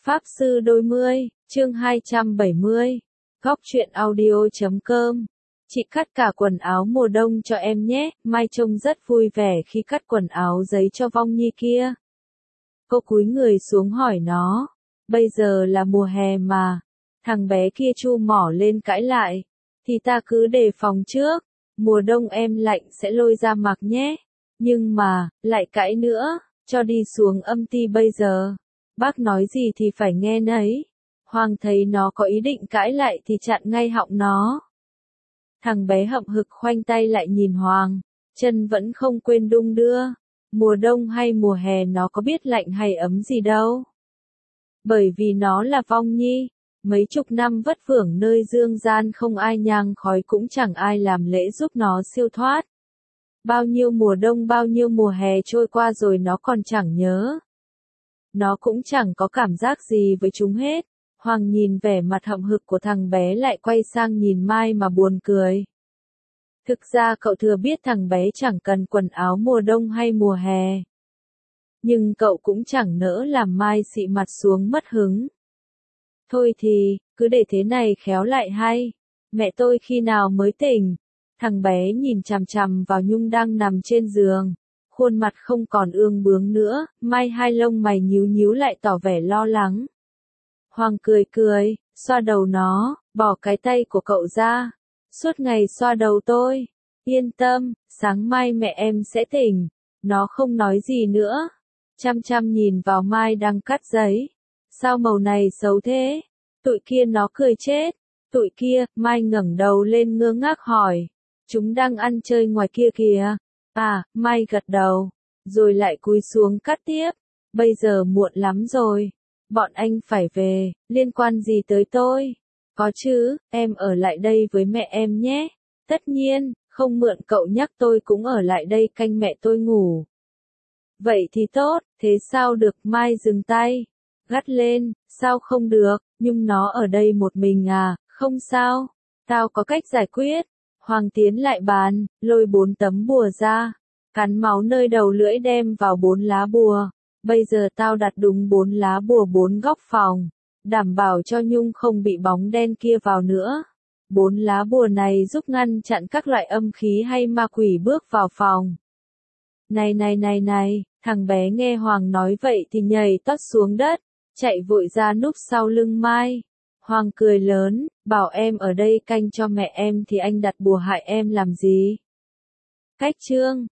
Pháp Sư Đôi Mươi, chương 270, Góc truyện audio.com. Chị cắt cả quần áo mùa đông cho em nhé, Mai trông rất vui vẻ khi cắt quần áo giấy cho Vong Nhi kia. Cô cúi người xuống hỏi nó, bây giờ là mùa hè mà. Thằng bé kia chu mỏ lên cãi lại, thì ta cứ đề phòng trước, mùa đông em lạnh sẽ lôi ra mặc nhé. Nhưng mà, lại cãi nữa, cho đi xuống âm ty bây giờ. Bác nói gì thì phải nghe nấy. Hoàng thấy nó có ý định cãi lại thì chặn ngay họng nó. Thằng bé hậm hực khoanh tay lại nhìn Hoàng, chân vẫn không quên đung đưa. Mùa đông hay mùa hè nó có biết lạnh hay ấm gì đâu. Bởi vì nó là Vong Nhi, mấy chục năm vất vưởng nơi dương gian không ai nhang khói cũng chẳng ai làm lễ giúp nó siêu thoát. Bao nhiêu mùa đông bao nhiêu mùa hè trôi qua rồi nó còn chẳng nhớ. Nó cũng chẳng có cảm giác gì với chúng hết. Hoàng nhìn vẻ mặt hậm hực của thằng bé lại quay sang nhìn Mai mà buồn cười. Thực ra cậu thừa biết thằng bé chẳng cần quần áo mùa đông hay mùa hè. Nhưng cậu cũng chẳng nỡ làm Mai xị mặt xuống mất hứng. Thôi thì, cứ để thế này khéo lại hay. Mẹ tôi khi nào mới tỉnh? Thằng bé nhìn chằm chằm vào Nhung đang nằm trên giường. Khuôn mặt không còn ương bướng nữa, Mai hai lông mày nhíu nhíu lại tỏ vẻ lo lắng. Hoàng cười cười, xoa đầu nó, bỏ cái tay của cậu ra. Suốt ngày xoa đầu tôi. Yên tâm, sáng mai mẹ em sẽ tỉnh. Nó không nói gì nữa. Chăm chăm nhìn vào Mai đang cắt giấy. Sao màu này xấu thế? Tụi kia nó cười chết. Tụi kia, Mai ngẩng đầu lên ngơ ngác hỏi. Chúng đang ăn chơi ngoài kia kìa. À, Mai gật đầu. Rồi lại cúi xuống cắt tiếp. Bây giờ muộn lắm rồi. Bọn anh phải về, liên quan gì tới tôi? Có chứ, em ở lại đây với mẹ em nhé. Tất nhiên, không mượn cậu nhắc tôi cũng ở lại đây canh mẹ tôi ngủ. Vậy thì tốt, thế sao được? Mai dừng tay. Gắt lên, sao không được, nhưng nó ở đây một mình à, không sao. Tao có cách giải quyết. Hoàng tiến lại bàn, lôi 4 tấm bùa ra. Cắn máu nơi đầu lưỡi đem vào 4 lá bùa. Bây giờ tao đặt đúng 4 lá bùa 4 góc phòng, đảm bảo cho Nhung không bị bóng đen kia vào nữa. 4 lá bùa này giúp ngăn chặn các loại âm khí hay ma quỷ bước vào phòng. Này, thằng bé nghe Hoàng nói vậy thì nhảy tót xuống đất, chạy vội ra núp sau lưng Mai. Hoàng cười lớn, bảo em ở đây canh cho mẹ em thì anh đặt bùa hại em làm gì? Cách chương